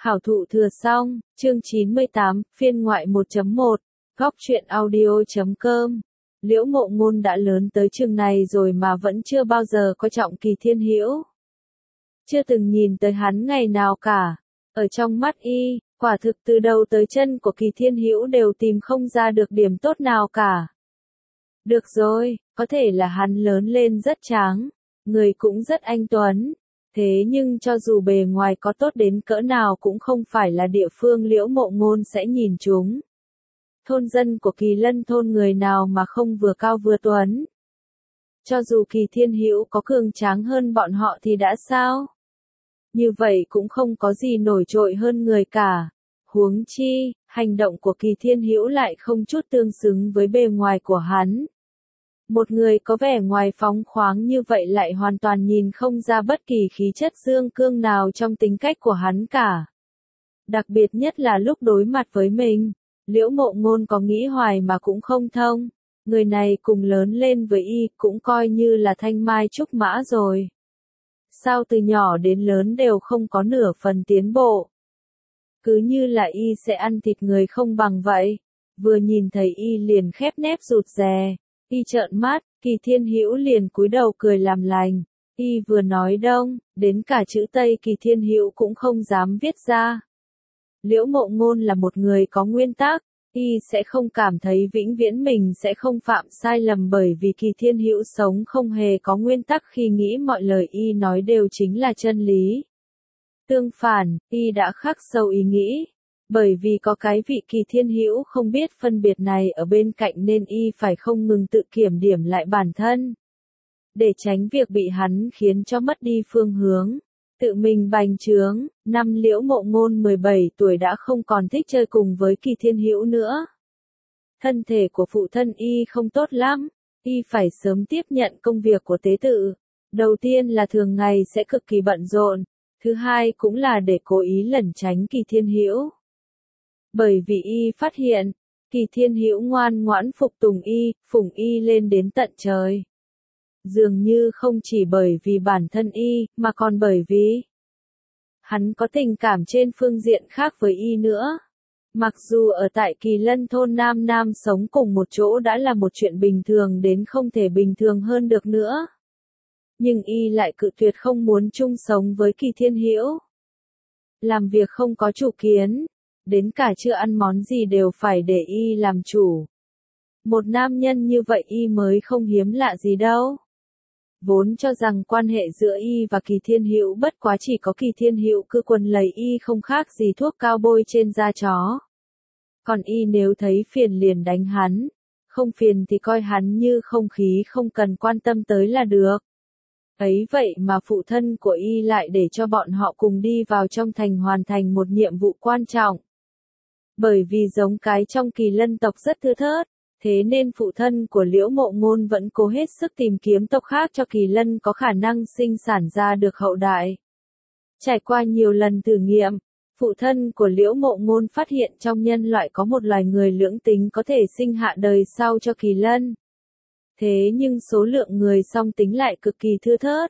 Khảo thụ thừa xong, chương 98, phiên ngoại 1.1, góc truyện audio.com. Liễu Mộ Ngôn đã lớn tới chừng này rồi mà vẫn chưa bao giờ coi trọng Kỳ Thiên Hữu. Chưa từng nhìn tới hắn ngày nào cả. Ở trong mắt y, quả thực từ đầu tới chân của Kỳ Thiên Hữu đều tìm không ra được điểm tốt nào cả. Được rồi, có thể là hắn lớn lên rất tráng, người cũng rất anh tuấn. Thế nhưng cho dù bề ngoài có tốt đến cỡ nào cũng không phải là địa phương Liễu Mộ Ngôn sẽ nhìn chúng. Thôn dân của Kỳ Lân thôn người nào mà không vừa cao vừa tuấn. Cho dù Kỳ Thiên Hữu có cường tráng hơn bọn họ thì đã sao? Như vậy cũng không có gì nổi trội hơn người cả. Huống chi, hành động của Kỳ Thiên Hữu lại không chút tương xứng với bề ngoài của hắn. Một người có vẻ ngoài phóng khoáng như vậy lại hoàn toàn nhìn không ra bất kỳ khí chất dương cương nào trong tính cách của hắn cả. Đặc biệt nhất là lúc đối mặt với mình, Liễu Mộ Ngôn có nghĩ hoài mà cũng không thông. Người này cùng lớn lên với y cũng coi như là thanh mai trúc mã rồi. Sao từ nhỏ đến lớn đều không có nửa phần tiến bộ? Cứ như là y sẽ ăn thịt người không bằng vậy. Vừa nhìn thấy y liền khép nép rụt rè. Y trợn mắt, Kỳ Thiên Hữu liền cúi đầu cười làm lành. Y vừa nói đông, đến cả chữ Tây Kỳ Thiên Hữu cũng không dám viết ra. Liễu Mộ Ngôn là một người có nguyên tắc, y sẽ không cảm thấy vĩnh viễn mình sẽ không phạm sai lầm bởi vì Kỳ Thiên Hữu sống không hề có nguyên tắc khi nghĩ mọi lời y nói đều chính là chân lý. Tương phản, y đã khắc sâu ý nghĩ. Bởi vì có cái vị Kỳ Thiên Hữu không biết phân biệt này ở bên cạnh nên y phải không ngừng tự kiểm điểm lại bản thân. Để tránh việc bị hắn khiến cho mất đi phương hướng. Tự mình bành trướng, năm Liễu Mộ Ngôn 17 tuổi đã không còn thích chơi cùng với Kỳ Thiên Hữu nữa. Thân thể của phụ thân y không tốt lắm, y phải sớm tiếp nhận công việc của tế tự. Đầu tiên là thường ngày sẽ cực kỳ bận rộn, thứ hai cũng là để cố ý lẩn tránh Kỳ Thiên Hữu. Bởi vì y phát hiện, Kỳ Thiên Hữu ngoan ngoãn phục tùng y, phụng y lên đến tận trời. Dường như không chỉ bởi vì bản thân y, mà còn bởi vì hắn có tình cảm trên phương diện khác với y nữa. Mặc dù ở tại Kỳ Lân thôn nam nam sống cùng một chỗ đã là một chuyện bình thường đến không thể bình thường hơn được nữa. Nhưng y lại cự tuyệt không muốn chung sống với Kỳ Thiên Hữu. Làm việc không có chủ kiến. Đến cả chưa ăn món gì đều phải để y làm chủ. Một nam nhân như vậy y mới không hiếm lạ gì đâu. Vốn cho rằng quan hệ giữa y và Kỳ Thiên Hữu bất quá chỉ có Kỳ Thiên Hữu cứ quần lấy y không khác gì thuốc cao bôi trên da chó. Còn y nếu thấy phiền liền đánh hắn, không phiền thì coi hắn như không khí không cần quan tâm tới là được. Ấy vậy mà phụ thân của y lại để cho bọn họ cùng đi vào trong thành hoàn thành một nhiệm vụ quan trọng. Bởi vì giống cái trong Kỳ Lân tộc rất thưa thớt, thế nên phụ thân của Liễu Mộ Ngôn vẫn cố hết sức tìm kiếm tộc khác cho Kỳ Lân có khả năng sinh sản ra được hậu đại. Trải qua nhiều lần thử nghiệm, phụ thân của Liễu Mộ Ngôn phát hiện trong nhân loại có một loài người lưỡng tính có thể sinh hạ đời sau cho Kỳ Lân. Thế nhưng số lượng người song tính lại cực kỳ thưa thớt.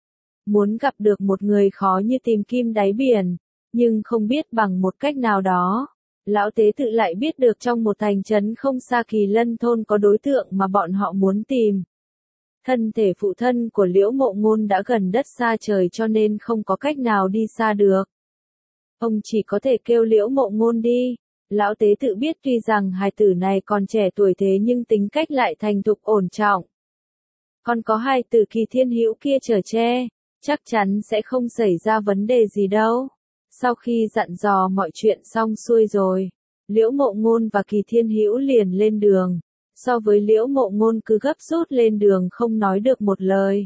Muốn gặp được một người khó như tìm kim đáy biển, nhưng không biết bằng một cách nào đó. Lão tế tự lại biết được trong một thành trấn không xa Kỳ Lân thôn có đối tượng mà bọn họ muốn tìm. Thân thể phụ thân của Liễu Mộ Ngôn đã gần đất xa trời cho nên không có cách nào đi xa được. Ông chỉ có thể kêu Liễu Mộ Ngôn đi. Lão tế tự biết tuy rằng hài tử này còn trẻ tuổi thế nhưng tính cách lại thành thục ổn trọng. Còn có hai tử Kỳ Thiên Hữu kia chở che, chắc chắn sẽ không xảy ra vấn đề gì đâu. Sau khi dặn dò mọi chuyện xong xuôi rồi, Liễu Mộ Ngôn và Kỳ Thiên Hữu liền lên đường. So với Liễu Mộ Ngôn cứ gấp rút lên đường không nói được một lời.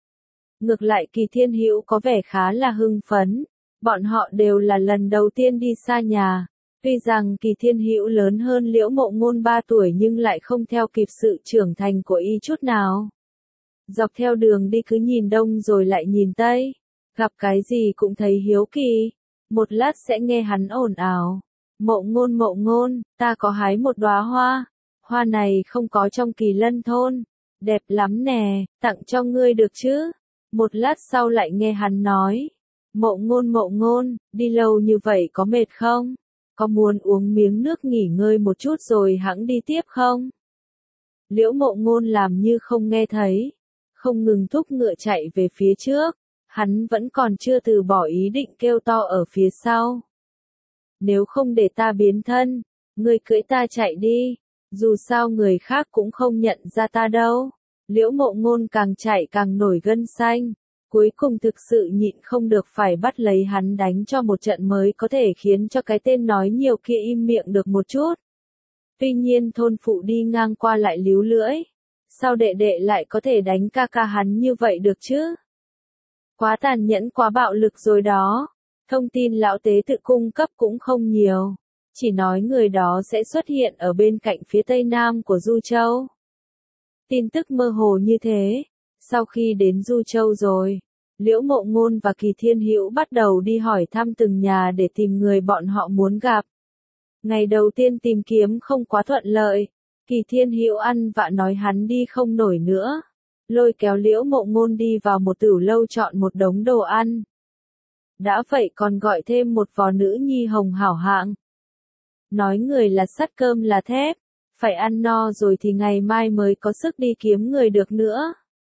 Ngược lại Kỳ Thiên Hữu có vẻ khá là hưng phấn. Bọn họ đều là lần đầu tiên đi xa nhà. Tuy rằng Kỳ Thiên Hữu lớn hơn Liễu Mộ Ngôn 3 tuổi nhưng lại không theo kịp sự trưởng thành của y chút nào. Dọc theo đường đi cứ nhìn đông rồi lại nhìn tây. Gặp cái gì cũng thấy hiếu kỳ. Một lát sẽ nghe hắn ồn ào. Mộ Ngôn, ta có hái một đóa hoa. Hoa này không có trong Kỳ Lân thôn. Đẹp lắm nè, tặng cho ngươi được chứ. Một lát sau lại nghe hắn nói. Mộ ngôn, đi lâu như vậy có mệt không? Có muốn uống miếng nước nghỉ ngơi một chút rồi hẵng đi tiếp không? Liễu Mộ Ngôn làm như không nghe thấy, không ngừng thúc ngựa chạy về phía trước, hắn vẫn còn chưa từ bỏ ý định kêu to ở phía sau. Nếu không để ta biến thân, ngươi cưỡi ta chạy đi, dù sao người khác cũng không nhận ra ta đâu. Liễu Mộ Ngôn càng chạy càng nổi gân xanh, cuối cùng thực sự nhịn không được phải bắt lấy hắn đánh cho một trận mới có thể khiến cho cái tên nói nhiều kia im miệng được một chút. Tuy nhiên thôn phụ đi ngang qua lại líu lưỡi, sao đệ đệ lại có thể đánh ca ca hắn như vậy được chứ? Quá tàn nhẫn quá bạo lực rồi đó. Thông tin lão tế tự cung cấp cũng không nhiều, chỉ nói người đó sẽ xuất hiện ở bên cạnh phía tây nam của Du Châu. Tin tức mơ hồ như thế. Sau khi đến Du Châu rồi, Liễu Mộ Ngôn và Kỳ Thiên Hữu bắt đầu đi hỏi thăm từng nhà để tìm người bọn họ muốn gặp. Ngày đầu tiên tìm kiếm không quá thuận lợi, Kỳ Thiên Hữu ăn vạ nói hắn đi không nổi nữa, lôi kéo Liễu Mộ Ngôn đi vào một tửu lâu chọn một đống đồ ăn. Đã vậy còn gọi thêm một vò nữ nhi hồng hảo hạng. Nói người là sắt cơm là thép, phải ăn no rồi thì ngày mai mới có sức đi kiếm người được nữa.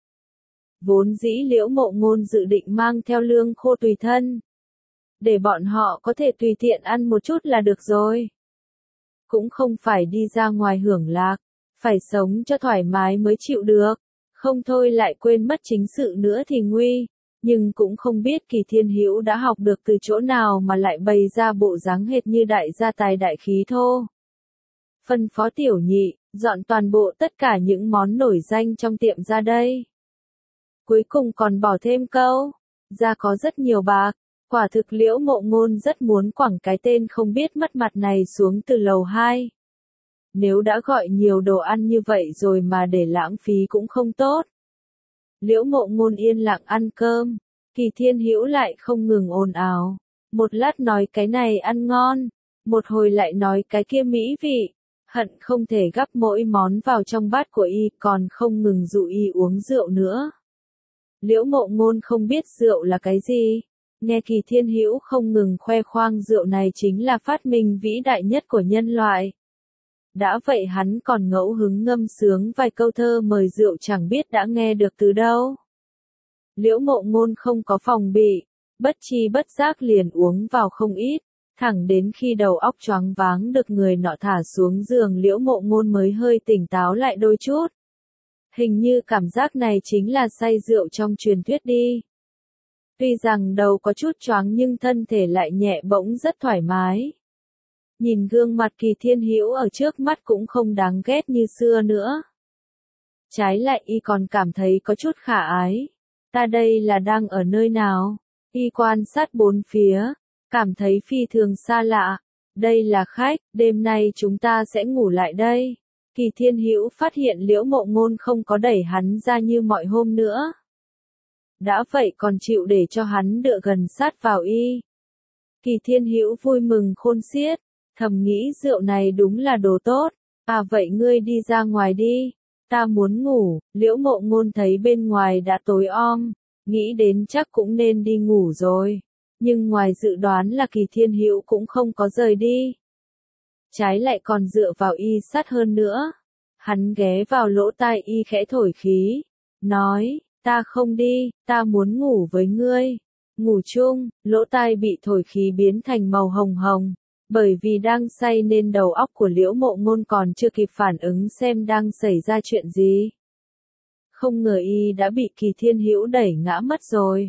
Vốn dĩ Liễu Mộ Ngôn dự định mang theo lương khô tùy thân, để bọn họ có thể tùy tiện ăn một chút là được rồi. Cũng không phải đi ra ngoài hưởng lạc, phải sống cho thoải mái mới chịu được, không thôi lại quên mất chính sự nữa thì nguy. Nhưng cũng không biết Kỳ Thiên Hữu đã học được từ chỗ nào mà lại bày ra bộ dáng hệt như đại gia tài đại khí thô. Phân phó tiểu nhị, dọn toàn bộ tất cả những món nổi danh trong tiệm ra đây. Cuối cùng còn bỏ thêm câu, ra có rất nhiều bạc. Quả thực Liễu Mộ Ngôn rất muốn quẳng cái tên không biết mất mặt này xuống từ lầu 2. Nếu đã gọi nhiều đồ ăn như vậy rồi mà để lãng phí cũng không tốt. Liễu Mộ Ngôn yên lặng ăn cơm, Kỳ Thiên Hữu lại không ngừng ồn ào. Một lát nói cái này ăn ngon, một hồi lại nói cái kia mỹ vị, hận không thể gắp mỗi món vào trong bát của y, còn không ngừng dụ y uống rượu nữa. Liễu Mộ Ngôn không biết rượu là cái gì, nghe Kỳ Thiên Hữu không ngừng khoe khoang rượu này chính là phát minh vĩ đại nhất của nhân loại. Đã vậy hắn còn ngẫu hứng ngâm sướng vài câu thơ mời rượu chẳng biết đã nghe được từ đâu. Liễu Mộ Ngôn không có phòng bị, bất chi bất giác liền uống vào không ít, thẳng đến khi đầu óc choáng váng được người nọ thả xuống giường Liễu Mộ Ngôn mới hơi tỉnh táo lại đôi chút. Hình như cảm giác này chính là say rượu trong truyền thuyết đi. Tuy rằng đầu có chút choáng nhưng thân thể lại nhẹ bỗng rất thoải mái. Nhìn gương mặt Kỳ Thiên Hữu ở trước mắt cũng không đáng ghét như xưa nữa. Trái lại y còn cảm thấy có chút khả ái. Ta đây là đang ở nơi nào? Y quan sát bốn phía, cảm thấy phi thường xa lạ. Đây là khách, đêm nay chúng ta sẽ ngủ lại đây. Kỳ Thiên Hữu phát hiện Liễu Mộ Ngôn không có đẩy hắn ra như mọi hôm nữa. Đã vậy còn chịu để cho hắn dựa gần sát vào y. Kỳ Thiên Hữu vui mừng khôn xiết, thầm nghĩ rượu này đúng là đồ tốt. À vậy ngươi đi ra ngoài đi, ta muốn ngủ. Liễu Mộ Ngôn thấy bên ngoài đã tối om, nghĩ đến chắc cũng nên đi ngủ rồi. Nhưng ngoài dự đoán là Kỳ Thiên Hữu cũng không có rời đi. Trái lại còn dựa vào y sát hơn nữa. Hắn ghé vào lỗ tai y khẽ thổi khí, nói, ta không đi, ta muốn ngủ với ngươi. Ngủ chung, lỗ tai bị thổi khí biến thành màu hồng hồng. Bởi vì đang say nên đầu óc của Liễu Mộ Ngôn còn chưa kịp phản ứng xem đang xảy ra chuyện gì. Không ngờ y đã bị Kỳ Thiên Hữu đẩy ngã mất rồi.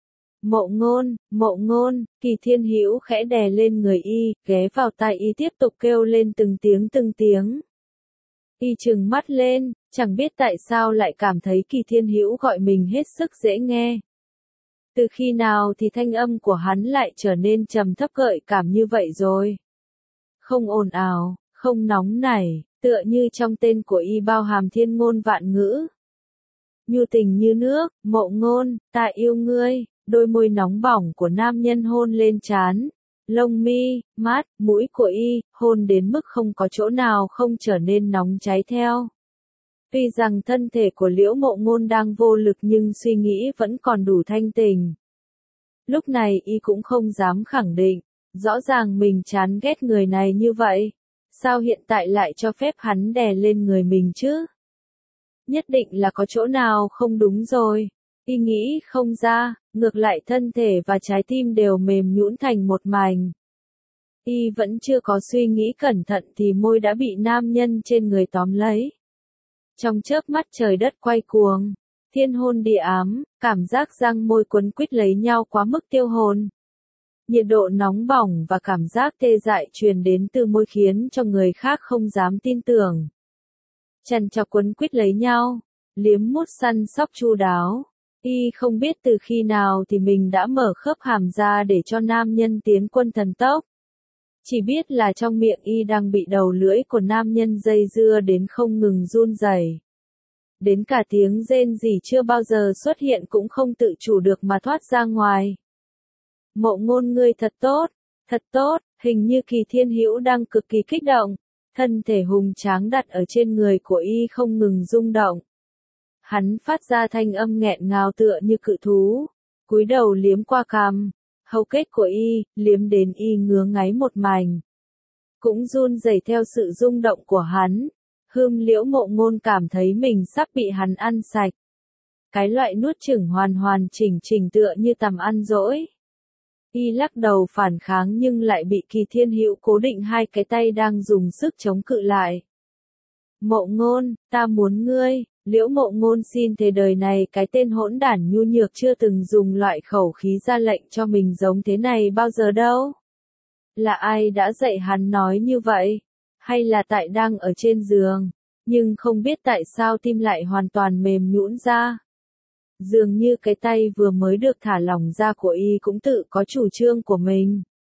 Mộ Ngôn, Kỳ Thiên Hữu khẽ đè lên người y, ghé vào tai y tiếp tục kêu lên từng tiếng. Y trừng mắt lên, chẳng biết tại sao lại cảm thấy Kỳ Thiên Hữu gọi mình hết sức dễ nghe. Từ khi nào thì thanh âm của hắn lại trở nên trầm thấp gợi cảm như vậy rồi? Không ồn ào, không nóng nảy, tựa như trong tên của y bao hàm thiên ngôn vạn ngữ. Nhu tình như nước, Mộ Ngôn, ta yêu ngươi. Đôi môi nóng bỏng của nam nhân hôn lên trán, lông mi, mắt, mũi của y, hôn đến mức không có chỗ nào không trở nên nóng cháy theo. Tuy rằng thân thể của Liễu Mộ Ngôn đang vô lực nhưng suy nghĩ vẫn còn đủ thanh tỉnh. Lúc này y cũng không dám khẳng định, rõ ràng mình chán ghét người này như vậy, sao hiện tại lại cho phép hắn đè lên người mình chứ? Nhất định là có chỗ nào không đúng rồi. Y nghĩ không ra, ngược lại thân thể và trái tim đều mềm nhũn thành một mảnh. Y vẫn chưa có suy nghĩ cẩn thận thì môi đã bị nam nhân trên người tóm lấy. Trong chớp mắt trời đất quay cuồng, thiên hôn địa ám, cảm giác răng môi quấn quýt lấy nhau quá mức tiêu hồn. Nhiệt độ nóng bỏng và cảm giác tê dại truyền đến từ môi khiến cho người khác không dám tin tưởng. Chằn chọc quấn quýt lấy nhau, liếm mút săn sóc chu đáo. Y không biết từ khi nào thì mình đã mở khớp hàm ra để cho nam nhân tiến quân thần tốc. Chỉ biết là trong miệng y đang bị đầu lưỡi của nam nhân dây dưa đến không ngừng run rẩy. Đến cả tiếng rên rỉ chưa bao giờ xuất hiện cũng không tự chủ được mà thoát ra ngoài. Mộ Ngôn ngươi thật tốt, hình như Kỳ Thiên Hữu đang cực kỳ kích động, thân thể hùng tráng đặt ở trên người của y không ngừng rung động. Hắn phát ra thanh âm nghẹn ngào tựa như cự thú, cúi đầu liếm qua cằm, hầu kết của y, liếm đến y ngứa ngáy một mảnh. Cũng run rẩy theo sự rung động của hắn, Liễu Mộ Ngôn cảm thấy mình sắp bị hắn ăn sạch. Cái loại nuốt chửng hoàn hoàn chỉnh chỉnh tựa như tầm ăn dỗi. Y lắc đầu phản kháng nhưng lại bị Kỳ Thiên Hữu cố định hai cái tay đang dùng sức chống cự lại. Mộ Ngôn, ta muốn ngươi. Liễu Mộ Ngôn xin thề đời này cái tên hỗn đản nhu nhược chưa từng dùng loại khẩu khí ra lệnh cho mình giống thế này bao giờ đâu. Là ai đã dạy hắn nói như vậy? Hay là tại đang ở trên giường, nhưng không biết tại sao tim lại hoàn toàn mềm nhũn ra. Dường như cái tay vừa mới được thả lỏng ra của y cũng tự có chủ trương của mình.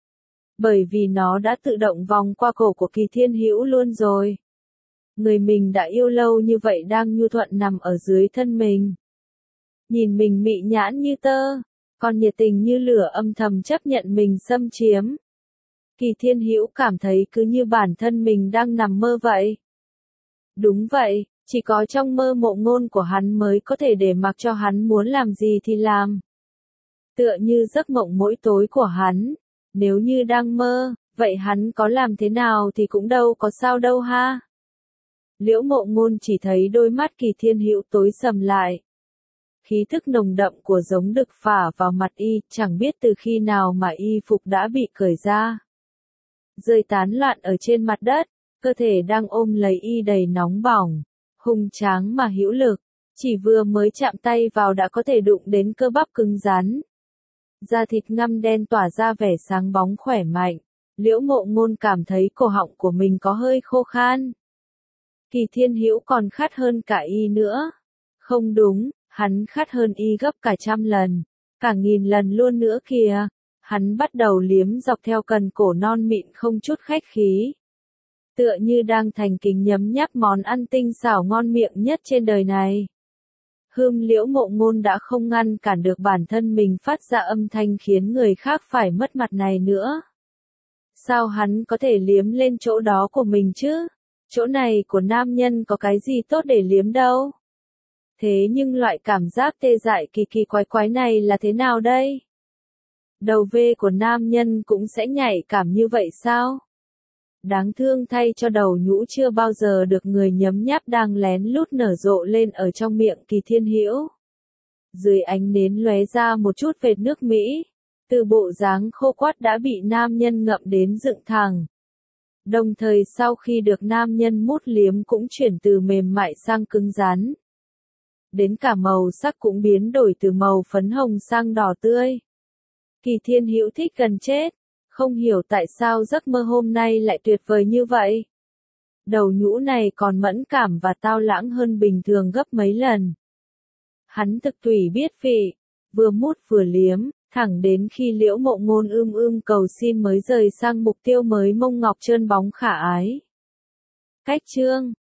Bởi vì nó đã tự động vòng qua cổ của Kỳ Thiên Hữu luôn rồi. Người mình đã yêu lâu như vậy đang nhu thuận nằm ở dưới thân mình. Nhìn mình mị nhãn như tơ, còn nhiệt tình như lửa âm thầm chấp nhận mình xâm chiếm. Kỳ Thiên Hữu cảm thấy cứ như bản thân mình đang nằm mơ vậy. Đúng vậy, chỉ có trong mơ Mộ Ngôn của hắn mới có thể để mặc cho hắn muốn làm gì thì làm. Tựa như giấc mộng mỗi tối của hắn, nếu như đang mơ, vậy hắn có làm thế nào thì cũng đâu có sao đâu ha. Liễu Mộ Ngôn chỉ thấy đôi mắt Kỳ Thiên Hữu tối sầm lại. Khí thức nồng đậm của giống đực phả vào mặt y, chẳng biết từ khi nào mà y phục đã bị cởi ra. Rơi tán loạn ở trên mặt đất, cơ thể đang ôm lấy y đầy nóng bỏng, hùng tráng mà hữu lực, chỉ vừa mới chạm tay vào đã có thể đụng đến cơ bắp cứng rắn. Da thịt ngăm đen tỏa ra vẻ sáng bóng khỏe mạnh, Liễu Mộ Ngôn cảm thấy cổ họng của mình có hơi khô khan. Kỳ Thiên Hữu còn khát hơn cả y nữa. Không đúng, hắn khát hơn y gấp cả 100 lần, cả 1000 lần luôn nữa kìa. Hắn bắt đầu liếm dọc theo cần cổ non mịn không chút khách khí. Tựa như đang thành kính nhấm nháp món ăn tinh xảo ngon miệng nhất trên đời này. Liễu Mộ Ngôn đã không ngăn cản được bản thân mình phát ra âm thanh khiến người khác phải mất mặt này nữa. Sao hắn có thể liếm lên chỗ đó của mình chứ? Chỗ này của nam nhân có cái gì tốt để liếm đâu? Thế nhưng loại cảm giác tê dại kỳ kỳ quái quái này là thế nào đây? Đầu V của nam nhân cũng sẽ nhạy cảm như vậy sao? Đáng thương thay cho đầu nhũ chưa bao giờ được người nhấm nháp đang lén lút nở rộ lên ở trong miệng Kỳ Thiên Hữu. Dưới ánh nến lóe ra một chút vệt nước Mỹ, từ bộ dáng khô quắt đã bị nam nhân ngậm đến dựng thẳng. Đồng thời sau khi được nam nhân mút liếm cũng chuyển từ mềm mại sang cứng rắn. Đến cả màu sắc cũng biến đổi từ màu phấn hồng sang đỏ tươi. Kỳ Thiên Hữu thích gần chết, không hiểu tại sao giấc mơ hôm nay lại tuyệt vời như vậy. Đầu nhũ này còn mẫn cảm và tao lãng hơn bình thường gấp mấy lần. Hắn thực tùy biết vị, vừa mút vừa liếm, thẳng đến khi Liễu Mộ Ngôn cầu xin mới rời sang mục tiêu mới mông ngọc trơn bóng khả ái. Cách chương